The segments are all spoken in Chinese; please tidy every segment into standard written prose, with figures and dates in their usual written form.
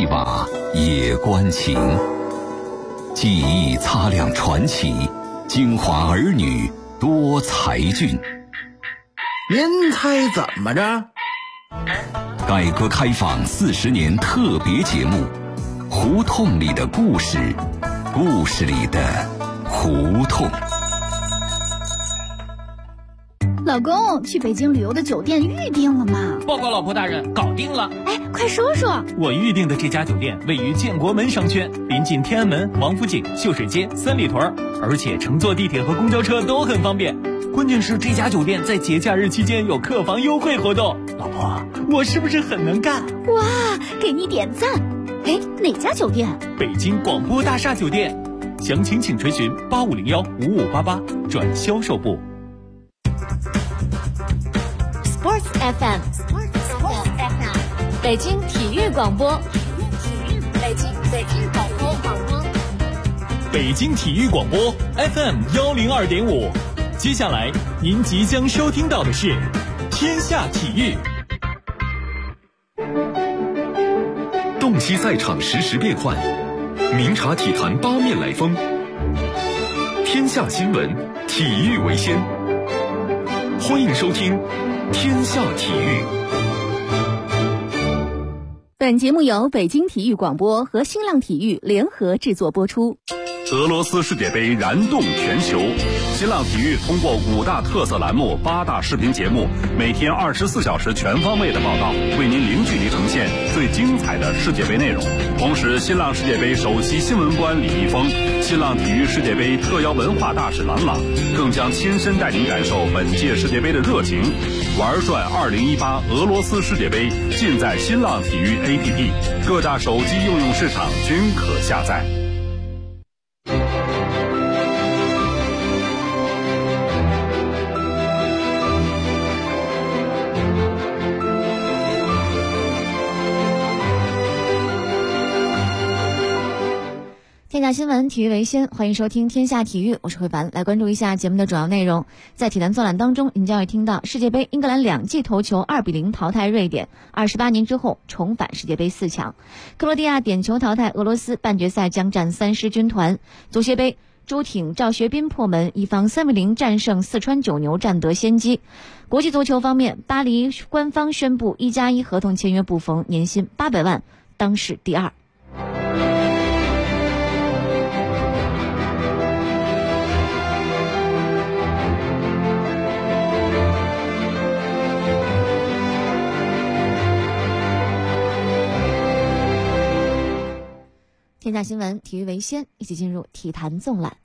把也关情。记忆擦亮传奇，京华儿女多才俊。 您猜怎么着？ 改革开放40年特别节目，胡同里的故事，故事里的胡同。 老公，去北京旅游的酒店预定了吗？ 报告老婆大人，搞定了。 哎，快说说。 我预定的这家酒店位于建国门商圈，临近天安门、王府井、秀水街、三里屯，而且乘坐地铁和公交车都很方便。关键是这家酒店在节假日期间有客房优惠活动。老婆，我是不是很能干？ 哇，给你点赞。哎，哪家酒店？ 北京广播大厦酒店。详情请垂询8501-5588转销售部。 Sports FM， 北京体育广播，北京广播， 北京体育广播 FM102.5。接下来您即将收听到的是天下体育。 洞悉赛场实时变幻，明察体坛八面来风。天下新闻，体育为先。欢迎收听天下体育。 本节目由北京体育广播和新浪体育联合制作播出。 俄罗斯世界杯燃动全球，新浪体育通过5大特色栏目、8大视频节目，每天24小时全方位的报道，为您零距离呈现最精彩的世界杯内容。同时，新浪世界杯首席新闻官李易峰、新浪体育世界杯特邀文化大使郎朗，更将亲身带您感受本届世界杯的热情。玩转2018俄罗斯世界杯，尽在新浪体育 APP， 各大手机应用市场均可下载。 天下新闻，体育为先，欢迎收听天下体育，我是慧凡。来关注一下节目的主要内容。在体坛纵览当中，您将会听到世界杯英格兰2记头球2-0淘汰瑞典，28年之后重返世界杯4强。克罗地亚点球淘汰俄罗斯，半决赛将战3狮军团。足协杯朱挺赵学斌破门，一方3-0战胜四川九牛，占得先机。国际足球方面，巴黎官方宣布1+1合同签约不逢，年薪800万，当世第2。天下新闻，体育为先，一起进入体坛纵览。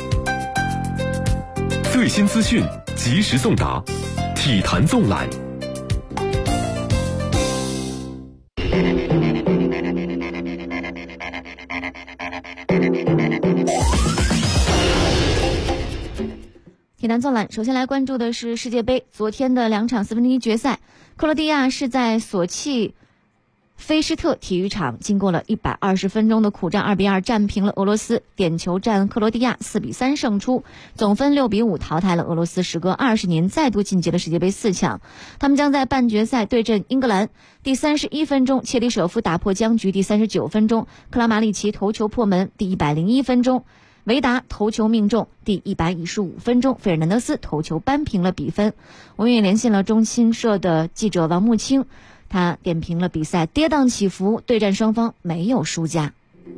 最新资讯，及时送达，体坛纵览。 体坛纵览，首先来关注的是世界杯昨天的2场1/4决赛，克罗地亚是在索契菲施特体育场经过了120分钟的苦战，2-2战平了俄罗斯，点球战克罗地亚4-3胜出，总分6-5淘汰了俄罗斯，时隔20年再度晋级了世界杯4强。他们将在半决赛对阵英格兰。第31分钟，切里舍夫打破僵局；第39分钟，克拉马里奇头球破门；第101分钟，维达头球命中；第115分钟，费尔南德斯头球扳平了比分。我们也连线了中新社的记者王木清，他点评了比赛跌宕起伏，对战双方没有输家。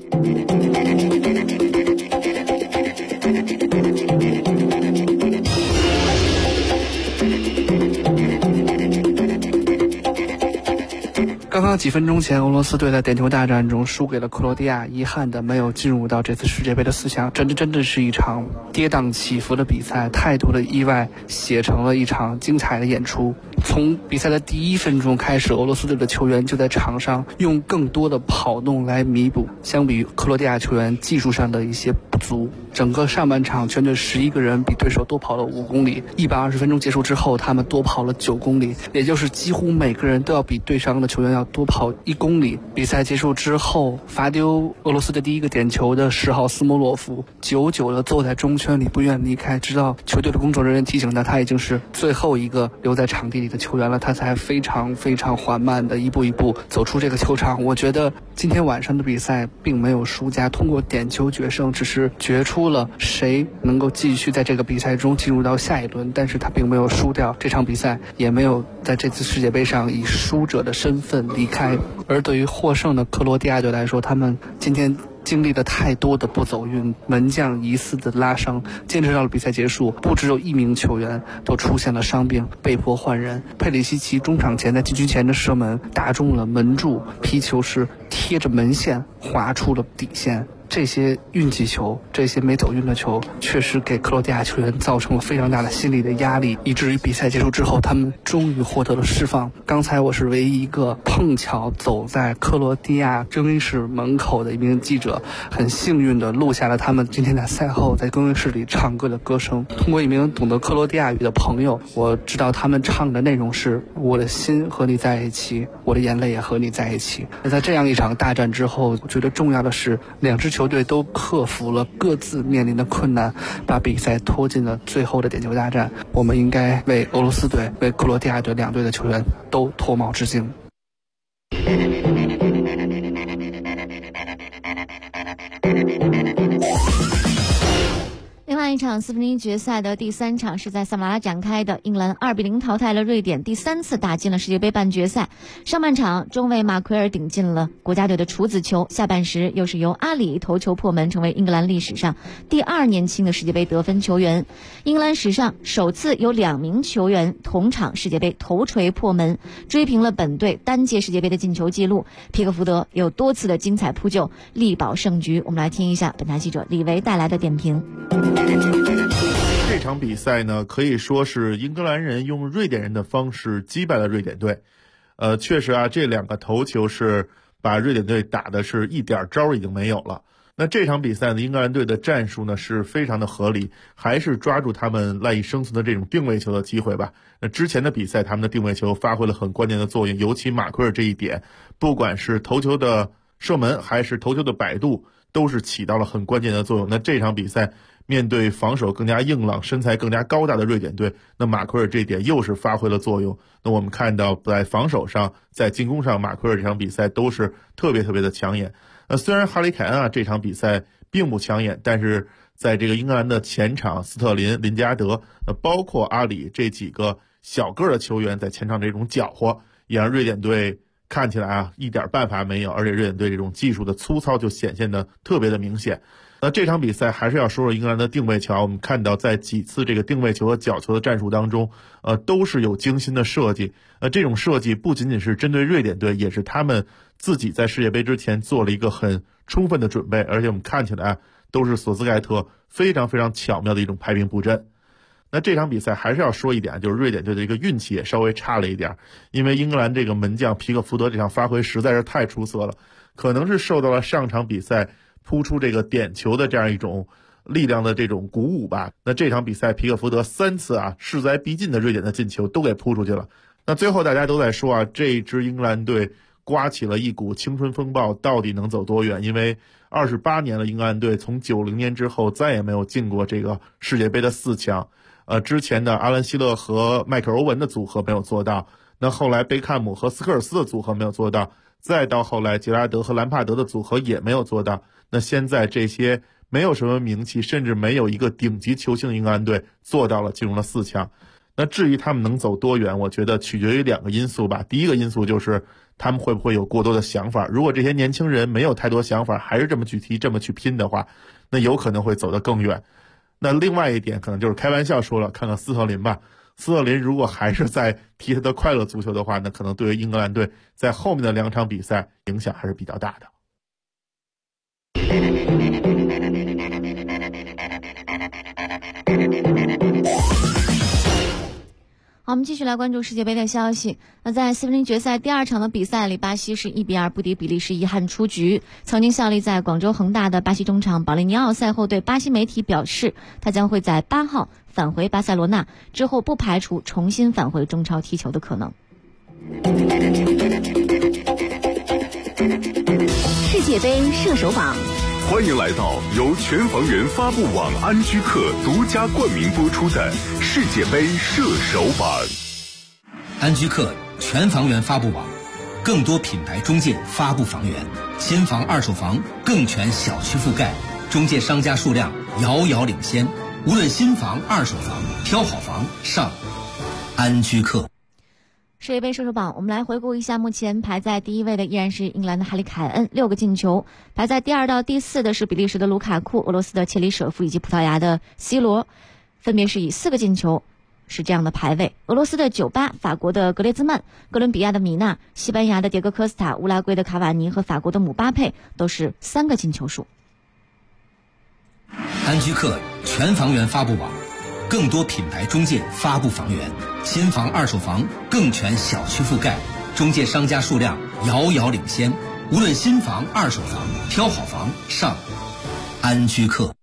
刚刚几分钟前，俄罗斯队在点球大战中输给了克罗地亚，遗憾的没有进入到这次世界杯的4强。真的是一场跌宕起伏的比赛，太多的意外写成了一场精彩的演出。从比赛的第1分钟开始，俄罗斯队的球员就在场上用更多的跑动来弥补相比于克罗地亚球员技术上的一些不足。整个上半场全队11个人比对手多跑了5公里，120分钟结束之后，他们多跑了9公里，也就是几乎每个人都要比对上的球员要多跑1公里。比赛结束之后，罚丢俄罗斯的第一个点球的10号斯莫洛夫久久地坐在中圈里不愿离开，直到球队的工作人员提醒他已经是最后一个留在场地里的球员了，他才非常缓慢的一步一步走出这个球场。我觉得今天晚上的比赛并没有输家，通过点球决胜，只是决出了谁能够继续在这个比赛中进入到下一轮，但是他并没有输掉这场比赛，也没有在这次世界杯上以输者的身份离开。而对于获胜的克罗地亚队来说，他们今天经历了太多的不走运，门将疑似的拉伤，坚持到了比赛结束，不只有1名球员都出现了伤病，被迫换人。佩里西奇中场前在禁区前的射门打中了门柱，皮球是贴着门线划出了底线。这些运气球，这些没走运的球，确实给克罗地亚球员造成了非常大的心理的压力，以至于比赛结束之后，他们终于获得了释放。刚才我是唯一一个碰巧走在克罗地亚更衣室门口的一名记者，很幸运地录下了他们今天在赛后在更衣室里唱歌的歌声。通过一名懂得克罗地亚语的朋友，我知道他们唱的内容是我的心和你在一起，我的眼泪也和你在一起。在这样一场大战之后，我觉得重要的是两支球队都克服了各自面临的困难，把比赛拖进了最后的点球大战。我们应该为俄罗斯队、为克罗地亚队两队的球员都脱帽致敬。 另外一场1/4决赛的第3场是在萨马拉展开的，英格兰2-0淘汰了瑞典，第3次打进了世界杯半决赛。上半场中卫马奎尔顶进了国家队的处子球，下半时又是由阿里头球破门，成为英格兰历史上第2年轻的世界杯得分球员。英格兰史上首次有2名球员同场世界杯头锤破门，追平了本队单届世界杯的进球纪录。皮克福德有多次的精彩扑救，力保胜局。我们来听一下本台记者李维带来的点评。 这场比赛呢，可以说是英格兰人用瑞典人的方式击败了瑞典队。确实啊，这2个头球是把瑞典队打的是一点招已经没有了。那这场比赛呢，英格兰队的战术呢是非常的合理，还是抓住他们赖以生存的这种定位球的机会吧。那之前的比赛，他们的定位球发挥了很关键的作用，尤其马奎尔这一点，不管是头球的射门还是头球的摆渡，都是起到了很关键的作用。那这场比赛面对防守更加硬朗、身材更加高大的瑞典队，那马奎尔这一点又是发挥了作用。那我们看到在防守上、在进攻上，马奎尔这场比赛都是特别的抢眼。虽然哈里凯恩这场比赛并不抢眼，但是在这个英格兰的前场，斯特林、林加德，包括阿里这几个小个的球员在前场这种搅和，也让瑞典队看起来一点办法没有，而且瑞典队这种技术的粗糙就显现的特别的明显。那这场比赛还是要说说英格兰的定位球，我们看到在几次这个定位球和角球的战术当中，都是有精心的设计。这种设计不仅仅是针对瑞典队，也是他们自己在世界杯之前做了一个很充分的准备，而且我们看起来都是索斯盖特非常巧妙的一种排兵布阵。那这场比赛还是要说一点，就是瑞典队的一个运气也稍微差了一点，因为英格兰这个门将皮克福德这场发挥实在是太出色了，可能是受到了上场比赛扑出这个点球的这样一种力量的这种鼓舞吧。那这场比赛皮克福德3次势在必进的瑞典的进球都给扑出去了。那最后大家都在说这支英格兰队刮起了一股青春风暴，到底能走多远？因为28年了，英格兰队从90年之后再也没有进过这个世界杯的4强。之前的阿兰希勒和迈克尔欧文的组合没有做到，那后来贝坎姆和斯科尔斯的组合没有做到，再到后来杰拉德和兰帕德的组合也没有做到。那现在这些没有什么名气，甚至没有一个顶级球星的英格兰队做到了，进入了4强。那至于他们能走多远，我觉得取决于2个因素吧。第一个因素就是他们会不会有过多的想法，如果这些年轻人没有太多想法，还是这么去踢、这么去拼的话，那有可能会走得更远。那另外一点可能就是开玩笑说了，看看斯特林吧。斯特林如果还是在踢他的快乐足球的话，那可能对于英格兰队在后面的2场比赛影响还是比较大的。 好，我们继续来关注世界杯的消息。那在四分之一决赛第2场的比赛里，巴西是1-2不敌比利时，遗憾出局。曾经效力在广州恒大的巴西中场保利尼奥赛后对巴西媒体表示，他将会在8号返回巴塞罗那，之后不排除重新返回中超踢球的可能。 世界杯射手榜， 欢迎来到由全房源发布网安居客独家冠名播出的世界杯射手榜。 安居客全房源发布网，更多品牌中介发布房源，新房二手房更全小区覆盖，中介商家数量遥遥领先，无论新房二手房，挑好房上安居客。 世界杯射手榜，我们来回顾一下，目前排在第1位的依然是英格兰的哈里凯恩，6个进球；排在第2到第4的是比利时的卢卡库、俄罗斯的切里舍夫以及葡萄牙的 C 罗，分别是以4个进球，是这样的排位。俄罗斯的98、法国的格列兹曼、哥伦比亚的米纳、西班牙的迭戈科斯塔、乌拉圭的卡瓦尼和法国的姆巴佩都是3个进球数。 安居客全房源发布网，更多品牌中介发布房源，新房二手房更全小区覆盖，中介商家数量遥遥领先，无论新房二手房，挑好房上安居客。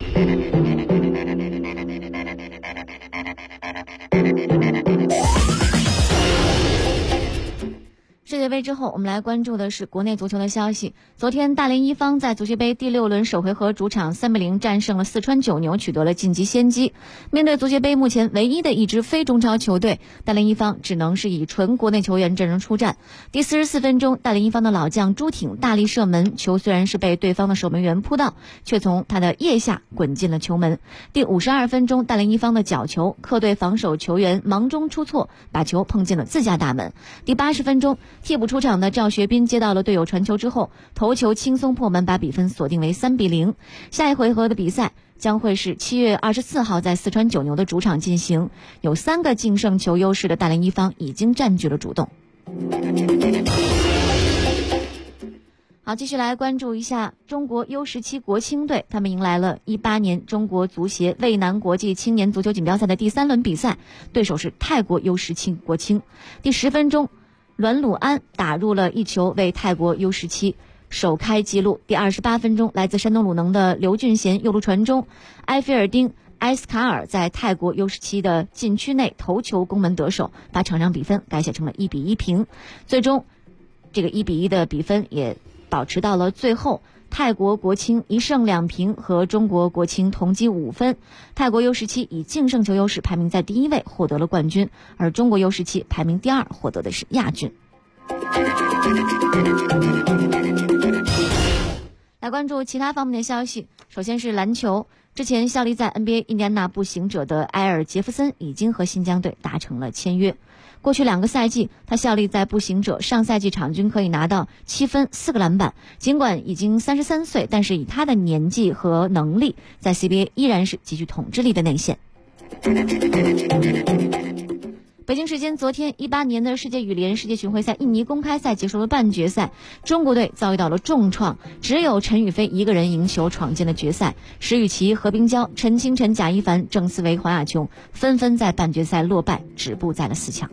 世界杯之后，我们来关注的是国内足球的消息。昨天，大连一方在足协杯第6轮首回合主场3-0战胜了四川九牛，取得了晋级先机。面对足协杯目前唯一的一支非中超球队，大连一方只能是以纯国内球员阵容出战。第44分钟，大连一方的老将朱挺大力射门，球虽然是被对方的守门员扑到，却从他的腋下滚进了球门。第52分钟，大连一方的角球，客队防守球员忙中出错，把球碰进了自家大门。第80分钟，替补出场的赵学斌接到了队友传球之后，头球轻松破门，把比分锁定为3-0。下一回合的比赛将会是7月24号在四川九牛的主场进行，有3个净胜球优势的大连一方已经占据了主动。好，继续来关注一下中国 U17 国青队，他们迎来了18年中国足协渭南国际青年足球锦标赛的第3轮比赛，对手是泰国 U17 国青。第10分钟，栾鲁安打入了一球，为泰国 U17 首开纪录。第28分钟，来自山东鲁能的刘俊贤右路传中，埃菲尔丁埃斯卡尔在泰国 U17 的禁区内头球攻门得手，把场上比分改写成了1-1平。最终这个1-1的比分也保持到了最后，泰国国青1胜2平，和中国国青同积5分。泰国 U17 以净胜球优势排名在第1位，获得了冠军，而中国 U17 排名第2，获得的是亚军。来关注其他方面的消息，首先是篮球。之前效力在 NBA 印第安纳步行者的埃尔·杰弗森已经和新疆队达成了签约。过去2个赛季，他效力在步行者，上赛季场均可以拿到7分4个篮板。尽管已经33岁，但是以他的年纪和能力，在 CBA 依然是极具统治力的内线。北京时间昨天，18年的世界羽联世界巡回赛印尼公开赛结束了半决赛，中国队遭遇到了重创，只有陈雨菲一个人赢球闯进了决赛。石宇奇、何冰娇、陈清晨、贾一凡、郑思维、黄雅琼纷纷在半决赛落败，止步在了4强。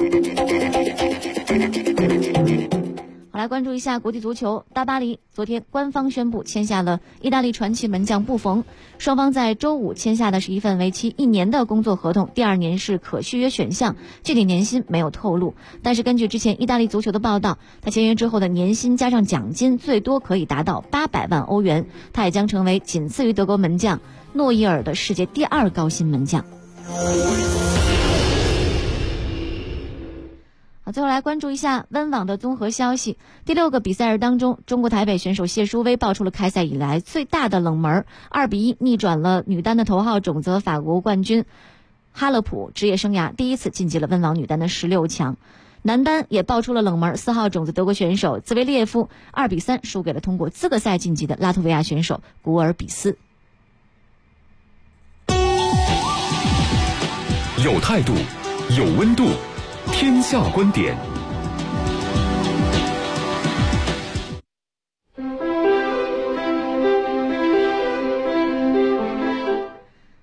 好，来关注一下国际足球。大巴黎昨天官方宣布签下了意大利传奇门将布冯，双方在周五签下的是一份为期1年的工作合同，第2年是可续约选项，具体年薪没有透露。但是根据之前意大利足球的报道，他签约之后的年薪加上奖金最多可以达到800万欧元，他也将成为仅次于德国门将诺伊尔的世界第2高薪门将。最后来关注一下温网的综合消息。第6个比赛日当中，中国台北选手谢淑薇爆出了开赛以来最大的冷门，2-1逆转了女单的头号种子法国冠军哈勒普，职业生涯第1次晋级了温网女单的16强。男单也爆出了冷门，4号种子德国选手兹维列夫2-3输给了通过资格赛晋级的拉脱维亚选手古尔比斯。 有态度，有温度，天下观点。 天下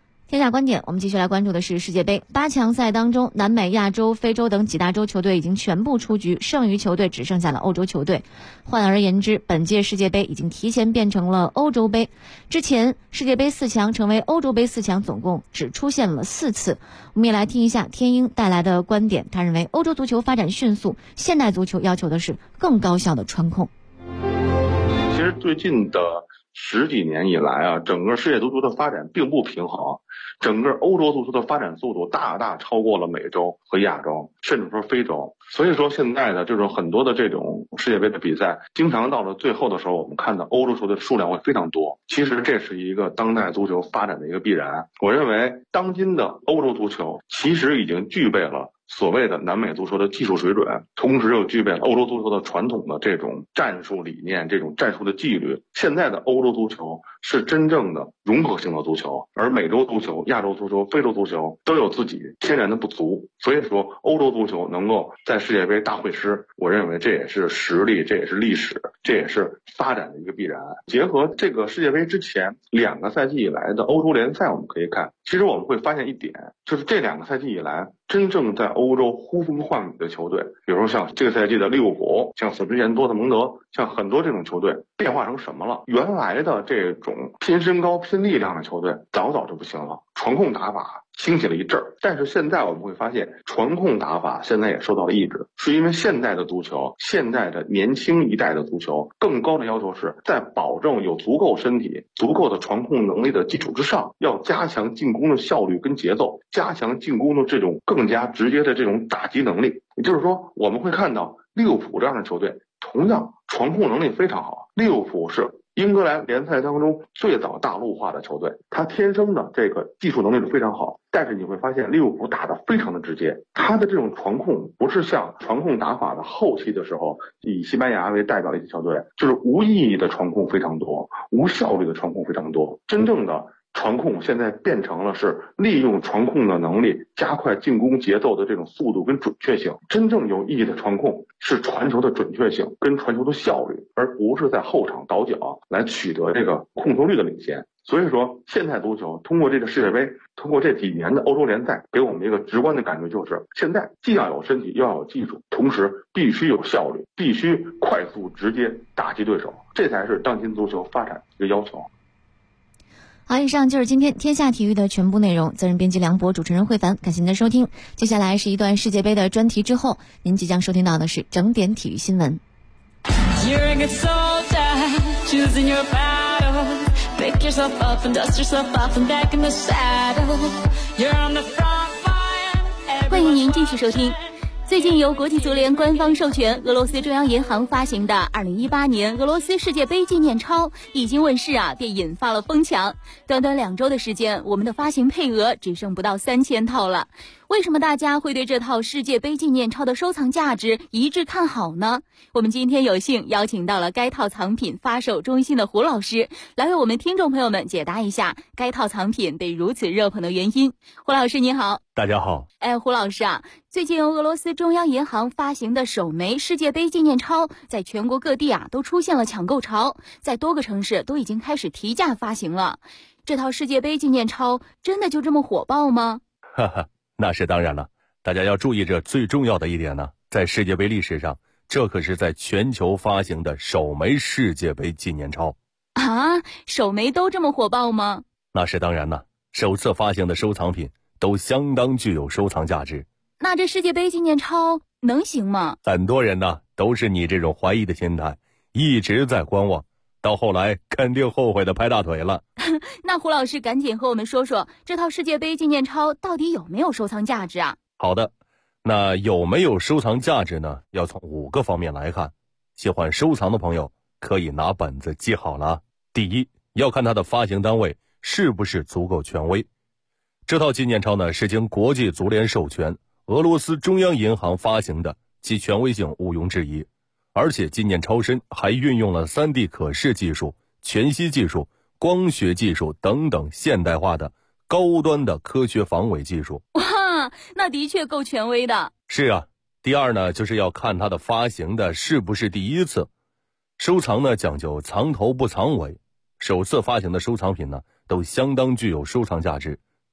亚观点，我们继续来关注的是世界杯8强赛当中，南美、亚洲、非洲等几大洲球队已经全部出局，剩余球队只剩下了欧洲球队。换而言之，本届世界杯已经提前变成了欧洲杯。之前世界杯4强成为欧洲杯4强，总共只出现了4次。我们也来听一下天鹰带来的观点，他认为欧洲足球发展迅速，现代足球要求的是更高效的传控。 其实最近的10几年以来啊，整个世界足球的发展并不平衡，整个欧洲足球的发展速度大大超过了美洲和亚洲，甚至说非洲。所以说现在的这种很多的这种世界杯的比赛，经常到了最后的时候，我们看到欧洲球队的数量会非常多。其实这是一个当代足球发展的一个必然。我认为当今的欧洲足球其实已经具备了所谓的南美足球的技术水准，同时又具备了欧洲足球的传统的这种战术理念，这种战术的纪律。现在的欧洲足球是真正的融合性的足球，而美洲足球、亚洲足球、非洲足球都有自己天然的不足。所以说欧洲足球能够在世界杯大会师，我认为这也是实力，这也是历史，这也是发展的一个必然。结合这个世界杯之前2个赛季以来的欧洲联赛，我们可以看，其实我们会发现一点，就是这2个赛季以来真正在欧洲呼风唤雨的球队，比如说像这个赛季的利物浦，像死之前多特蒙德，像很多这种球队变化成什么了？原来的这种拼身高拼力量的球队早早就不行了，传控打法兴起了一阵儿，但是现在我们会发现传控打法现在也受到了抑制，是因为现在的足球，现在的年轻一代的足球更高的要求是在保证有足够身体、足够的传控能力的基础之上，要加强进攻的效率跟节奏，加强进攻的这种更加直接的这种打击能力。也就是说，我们会看到利物浦这样的球队同样传控能力非常好。利物浦是英格兰联赛当中最早大陆化的球队，他天生的这个技术能力是非常好，但是你会发现利物浦打得非常的直接，他的这种传控不是像传控打法的后期的时候，以西班牙为代表的一些球队，就是无意义的传控非常多，无效率的传控非常多。真正的传控现在变成了是利用传控的能力加快进攻节奏的这种速度跟准确性。真正有意义的传控是传球的准确性跟传球的效率，而不是在后场倒脚来取得这个控球率的领先。所以说现代足球通过这个世界杯，通过这几年的欧洲联赛，给我们一个直观的感觉，就是现在既要有身体又要有技术，同时必须有效率，必须快速直接打击对手，这才是当今足球发展的一个要求。 好，以上就是今天天下体育的全部内容。责任编辑梁博，主持人慧凡，感谢您的收听。接下来是一段世界杯的专题之后，您即将收听到的是整点体育新闻。 欢迎您继续收听。最近由国际足联官方授权，俄罗斯中央银行发行的2018年俄罗斯世界杯纪念钞一经问世便引发了疯抢。短短2周的时间，我们的发行配额只剩不到3000套了。为什么大家会对这套世界杯纪念钞的收藏价值一致看好呢？我们今天有幸邀请到了该套藏品发售中心的胡老师，来为我们听众朋友们解答一下该套藏品被如此热捧的原因。胡老师您好。 大家好。 胡老师最近由俄罗斯中央银行发行的首枚世界杯纪念钞在全国各地都出现了抢购潮，在多个城市都已经开始提价发行了。这套世界杯纪念钞真的就这么火爆吗？ 哈哈，那是当然了。大家要注意，这最重要的一点呢，在世界杯历史上，这可是在全球发行的首枚世界杯纪念钞首枚都这么火爆吗？ 那是当然了，首次发行的收藏品都相当具有收藏价值。 那这世界杯纪念钞能行吗？ 很多人呢都是你这种怀疑的心态，一直在观望，到后来肯定后悔的拍大腿了。 那胡老师赶紧和我们说说，这套世界杯纪念钞到底有没有收藏价值啊？ 好的，那有没有收藏价值呢？要从5个方面来看。喜欢收藏的朋友可以拿本子记好了。第一，要看它的发行单位是不是足够权威。这套纪念钞呢是经国际足联授权，俄罗斯中央银行发行的，其权威性毋庸置疑。而且纪念钞身还运用了 3D 可视技术、全息技术、光学技术等等现代化的高端的科学防伪技术。 哇，那的确够权威的。 是啊。第二呢，就是要看它的发行的是不是第一次。收藏呢讲究藏头不藏尾，首次发行的收藏品呢都相当具有收藏价值，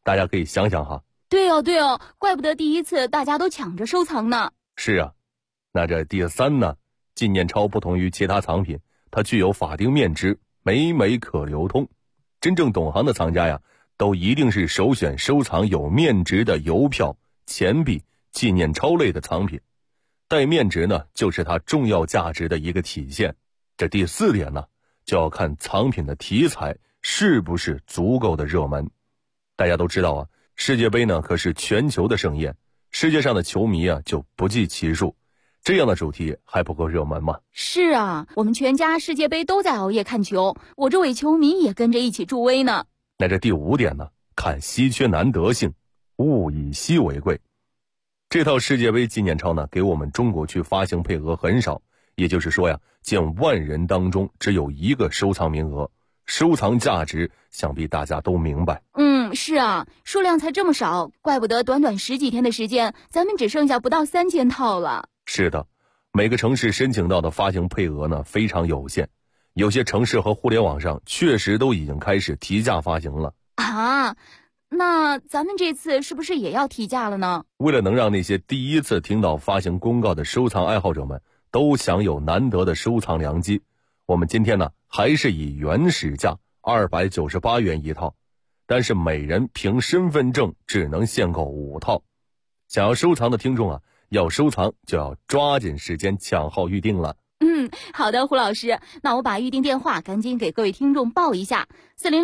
大家可以想想哈。 对哦，怪不得第一次大家都抢着收藏呢。 是啊，那这第三呢，纪念钞不同于其他藏品，它具有法定面值，每每可流通。真正懂行的藏家呀，都一定是首选收藏有面值的邮票、钱币、纪念钞类的藏品。带面值呢，就是它重要价值的一个体现。这第四点呢，就要看藏品的题材是不是足够的热门。大家都知道啊，世界杯呢可是全球的盛宴，世界上的球迷啊就不计其数，这样的主题还不够热门吗？ 是啊，我们全家世界杯都在熬夜看球，我这伪球迷也跟着一起助威呢。 那这第五点呢，看稀缺难得性，物以稀为贵。这套世界杯纪念钞呢，给我们中国区发行配额很少，也就是说呀，近万人当中只有一个收藏名额，收藏价值想必大家都明白。 是啊，数量才这么少，怪不得短短10几天的时间，咱们只剩下不到3000套了。 是的，每个城市申请到的发行配额呢非常有限，有些城市和互联网上确实都已经开始提价发行了啊。那咱们这次是不是也要提价了呢？ 为了能让那些第一次听到发行公告的收藏爱好者们都享有难得的收藏良机，我们今天呢还是以原始价298元一套，但是每人凭身份证只能限购5套。想要收藏的听众啊，要收藏就要抓紧时间抢号预定了。 好的，胡老师，那我把预定电话赶紧给各位听众报一下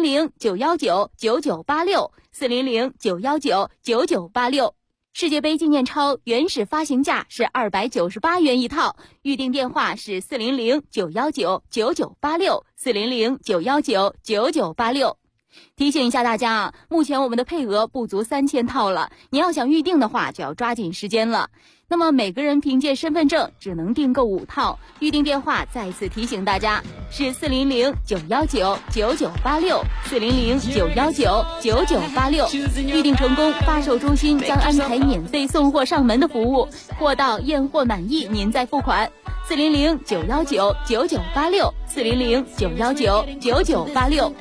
：400-919-9986 400-919-9986。世界杯纪念钞原始发行价是298元一套，预定电话是400-919-9986 400-919-9986。提醒一下大家啊，目前我们的配额不足3000套了，你要想预定的话就要抓紧时间了。那么每个人凭借身份证只能订购5套，预定电话再次提醒大家是400-919-9986 400-919-9986。预定成功，发售中心将安排免费送货上门的服务，货到验货满意您再付款。400-919-9986 400-919-9986。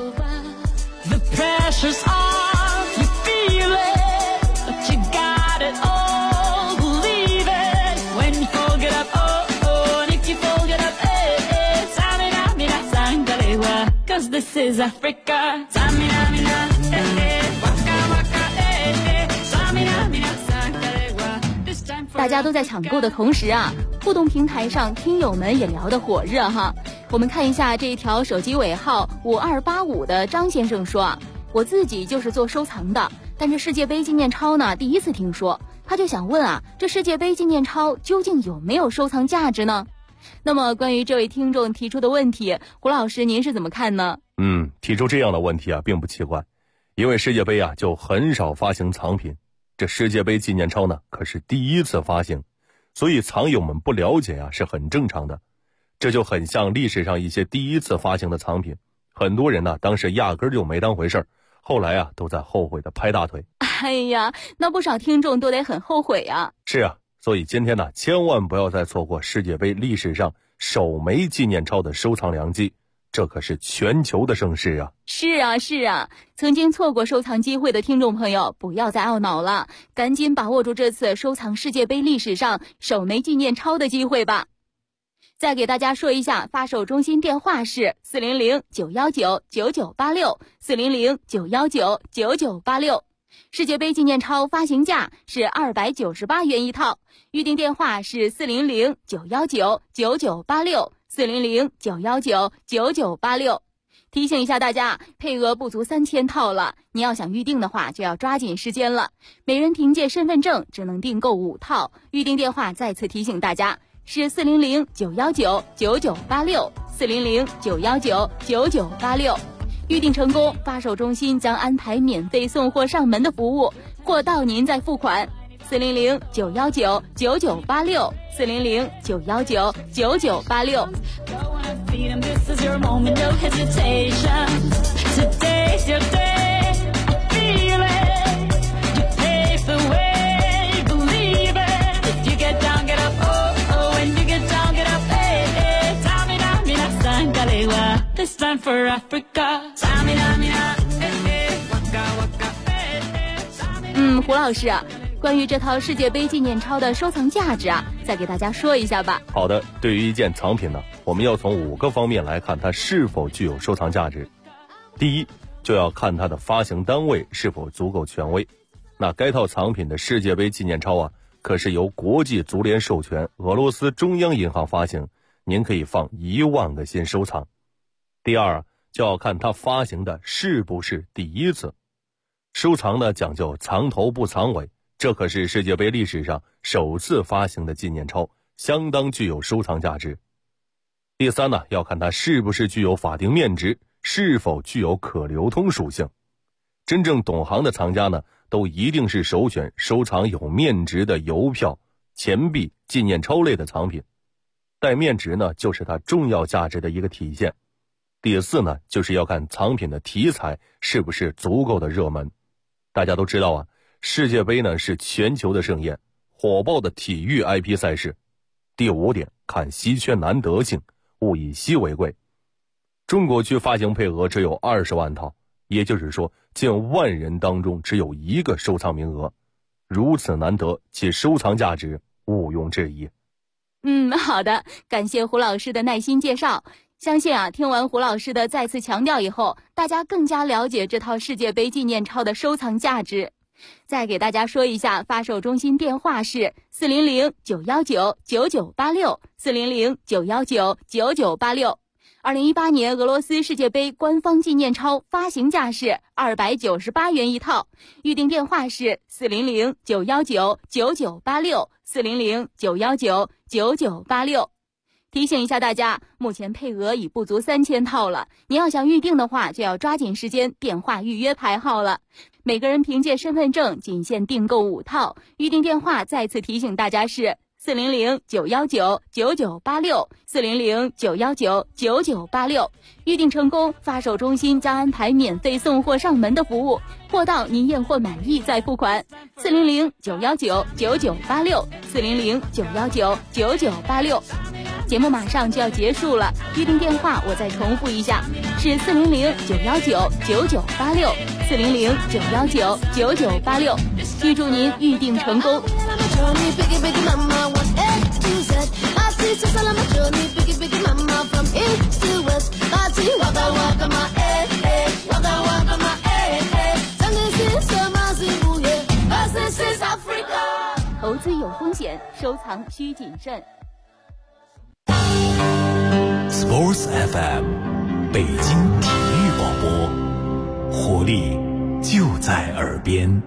The pressure's on, you feel it, but you got it all, believe it. When you fold it up, oh, oh, and if you fold it up, eh, Samina, mina, sangalewa, 'cause this is Africa. Samina, mina, eh, waka, waka, eh, Samina, mina, sangalewa. This time for 大家都在抢购的同时啊，互动平台上听友们也聊得火热哈。我们看一下这一条手机尾号5285的张先生说啊，我自己就是做收藏的，但这世界杯纪念钞呢第一次听说，他就想问啊，这世界杯纪念钞究竟有没有收藏价值呢？那么关于这位听众提出的问题，胡老师您是怎么看呢？ 提出这样的问题啊并不奇怪，因为世界杯啊就很少发行藏品，这世界杯纪念钞呢可是第一次发行，所以藏友们不了解啊是很正常的。这就很像历史上一些第一次发行的藏品，很多人呢当时压根就没当回事儿，后来啊都在后悔的拍大腿。 哎呀，那不少听众都得很后悔啊。 是啊，所以今天呢千万不要再错过世界杯历史上首枚纪念钞的收藏良机，这可是全球的盛事啊。 是啊，曾经错过收藏机会的听众朋友不要再懊恼了，赶紧把握住这次收藏世界杯历史上首枚纪念钞的机会吧。再给大家说一下，发售中心电话是400-919-9986 400-919-9986。世界杯纪念钞发行价是298元一套，预定电话是400-919-9986 400-919-9986。提醒一下大家，配额不足3000套了，你要想预定的话就要抓紧时间了，每人凭借身份证只能订购5套，预定电话再次提醒大家是400-919-9986 400-919-9986。预定成功，发售中心将安排免费送货上门的服务，货到您再付款。400-919-9986 400-919-9986。 This is your moment, no hesitation. Today's your day, feel it. You pave the way, believe it. If you get down, get up, oh, oh. When you get down, get up, hey, hey. Tamina, mina, sangalewa. This time for Africa. Tamina, mina, hey, hey. Waka, waka, hey, 胡老师啊，关于这套世界杯纪念钞的收藏价值啊，再给大家说一下吧。 好的，对于一件藏品呢，我们要从5个方面来看它是否具有收藏价值。第一，就要看它的发行单位是否足够权威。那该套藏品的世界杯纪念钞啊，可是由国际足联授权，俄罗斯中央银行发行，您可以放1万个心收藏。第二，就要看它发行的是不是第一次。收藏呢讲究藏头不藏尾，这可是世界杯历史上首次发行的纪念钞，相当具有收藏价值。第三呢，要看它是不是具有法定面值，是否具有可流通属性。真正懂行的藏家呢，都一定是首选收藏有面值的邮票、钱币、纪念钞类的藏品。带面值呢，就是它重要价值的一个体现。第四呢，就是要看藏品的题材是不是足够的热门。大家都知道啊，世界杯呢是全球的盛宴，火爆的体育 IP 赛事。第5点，看稀缺难得性，物以稀为贵。中国区发行配额只有20万套，也就是说近万人当中只有1个收藏名额，如此难得，其收藏价值毋庸置疑。 好的，感谢胡老师的耐心介绍。相信啊，听完胡老师的再次强调以后，大家更加了解这套世界杯纪念钞的收藏价值。再给大家说一下，发售中心电话是400-919-9986 400-919-9986。2018年俄罗斯世界杯官方纪念钞发行价是298元一套，预订电话是400-919-9986 400-919-9986。提醒一下大家，目前配额已不足3000套了，您要想预定的话，就要抓紧时间电话预约排号了。每个人凭借身份证仅限订购5套，预订电话再次提醒大家是400-919-9986 400-919-9986。预订成功，发售中心将安排免费送货上门的服务，货到您验货满意再付款。400-919-9986 400-919-9986。节目马上就要结束了，预订电话我再重复一下，是400-919-9986 400-919-9986。预祝您预订成功。投资有风险，收藏需谨慎。 Sports FM， 北京体育广播，活力就在耳边。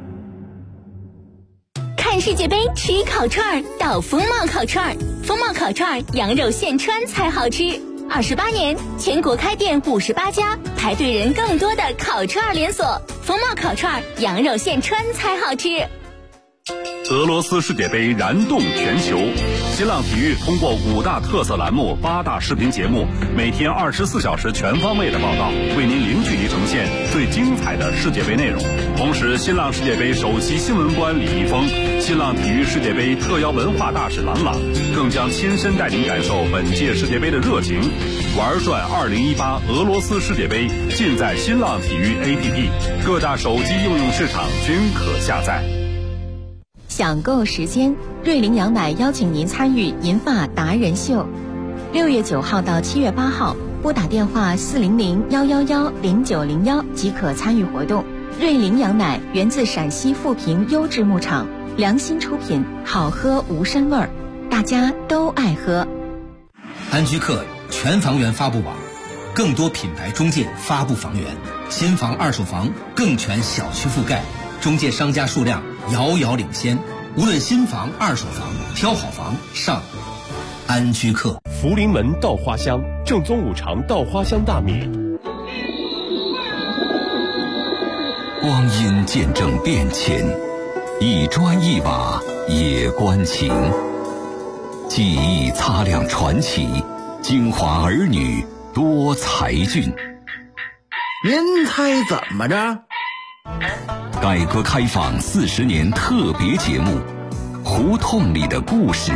看世界杯吃烤串到风貌烤串，风貌烤串羊肉现穿才好吃。28年，全国开店58家，排队人更多的烤串连锁，风貌烤串羊肉现穿才好吃。 俄罗斯世界杯燃动全球，新浪体育通过5大特色栏目、8大视频节目，每天24小时全方位的报道，为您零距离呈现最精彩的世界杯内容。同时，新浪世界杯首席新闻官李易峰、新浪体育世界杯特邀文化大使郎朗，更将亲身带您感受本届世界杯的热情。玩转2018俄罗斯世界杯，尽在新浪体育 APP， 各大手机应用市场均可下载。 享购时间，瑞麟羊奶邀请您参与银发达人秀，6月9号到7月8号，拨打电话400-111-0901即可参与活动。瑞麟羊奶源自陕西富平优质牧场，良心出品，好喝无膻味儿，大家都爱喝。 安居客全房源发布网，更多品牌中介发布房源，新房二手房更全小区覆盖，中介商家数量遥遥领先，无论新房二手房，挑好房上安居客。 福临门稻花香，正宗五常稻花香大米。 光阴见证变迁，一砖一瓦也关情。记忆擦亮传奇，京华儿女多才俊。 您猜怎么着？ 改革开放40年特别节目《胡同里的故事》。